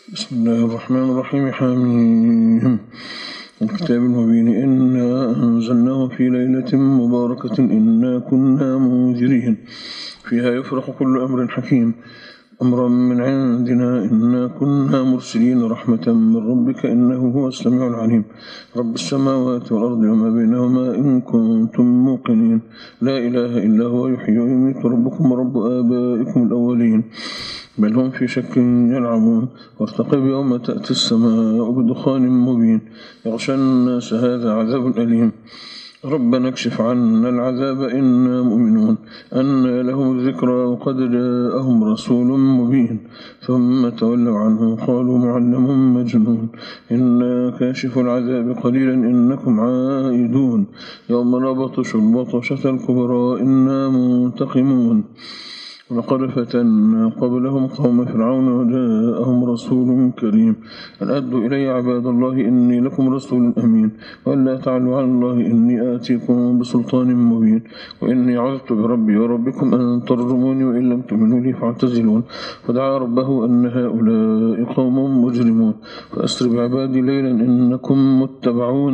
بسم الله الرحمن الرحيم. حميم الكتاب المبين إنا أنزلناه في ليلة مباركة إنا كنا منذرين فيها يفرح كل أمر حكيم أمرا من عندنا إنا كنا مرسلين رحمة من ربك إنه هو السميع العليم رب السماوات والأرض وما بينهما إن كنتم موقنين لا إله إلا هو يحيي ويميت ربكم ورب آبائكم الأولين بل هم في شك يلعبون وارتقب يوم تأتي السماء بدخان مبين يغشى الناس هذا عذاب أليم ربنا اكشف عنا العذاب إنا مؤمنون أن لهم الذكرى وقد جاءهم رسول مبين ثم تولوا عنه قالوا معلم مجنون إنا كاشف العذاب قليلا إنكم عائدون يوم نبطش البطشة الكبرى إنا منتقمون ولقد فتنا قبلهم قوم فرعون وجاءهم رسول كريم أن أدوا إلي عباد الله إني لكم رسول أمين وألا تعلوا على الله إني آتيكم بسلطان مبين وإني عذت بربي وربكم أن ترجموني وإن لم تؤمنوا لي فاعتزلون فدعا ربه أن هؤلاء قوم مجرمون فأسر بعبادي ليلا إنكم متبعون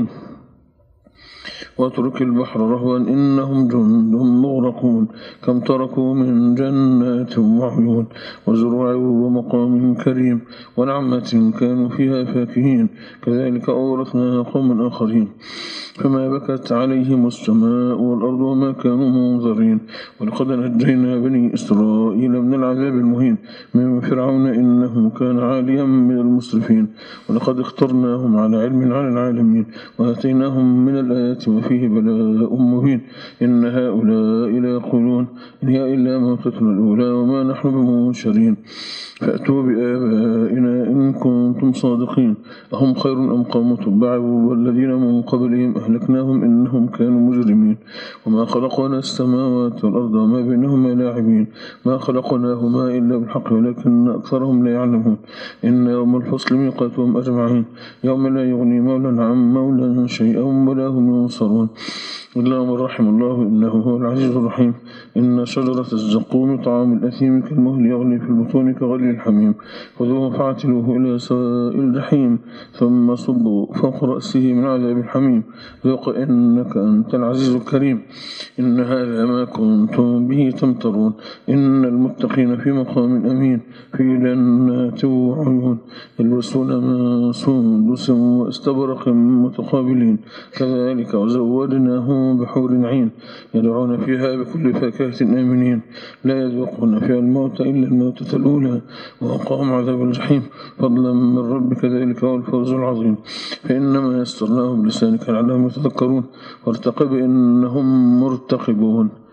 واترك البحر رهوا إنهم جند مغرقون كم تركوا من جنات وعيون وزروع ومقام كريم ونعمة كانوا فيها فاكهين كذلك أورثنا قوم آخرين فما بكت عليهم السماء والأرض وما كانوا منظرين ولقد نجينا بني إسرائيل من العذاب المهين من فرعون إنه كان عاليا من المسرفين ولقد اخترناهم على علم على العالمين وآتيناهم من الآيات وفيه بلاء مبين إن هؤلاء لا يقولون إن هي إلا موتتنا الأولى وما نحن بمنشرين فأتوا بآبائنا إن كنتم صادقين أهم خير أم قوم تبع والذين من قبلهم أهلكناهم إنهم كانوا مجرمين وما خلقنا السماوات والأرض وما بينهما لاعبين ما خلقناهما إلا بالحق ولكن أكثرهم لا يعلمون إن يوم الفصل ميقاتهم أجمعين يوم لا يغني مولا عن مولا شيئا ولا هم ينصرون إلا من رحم الله إنه هو العزيز الرحيم إن شجرة الزقوم طعام الأثيم كالمهل يغلي في البطون كغلي الحميم خذوه فاعتلوه إلى سواء الجحيم ثم صبوا فوق رأسه من عذاب الحميم ذوق إنك أنت العزيز الكريم إن هذا ما كنتم به تمترون إن المتقين في مقام أمين في جنات وعيون يلبسون من سندس واستبرق متقابلين كذلك وزودناهم بحور عين يدعون فيها بكل فاكهة آمنين لا يذوقون فيها الموت إلا الموتة الأولى ووقاهم عذاب الجحيم فضلا من ربك ذلك هو الفوز العظيم فإنما يسرناه بلسانك لعلهم يتذكرون وارتقب إنهم مرتقبون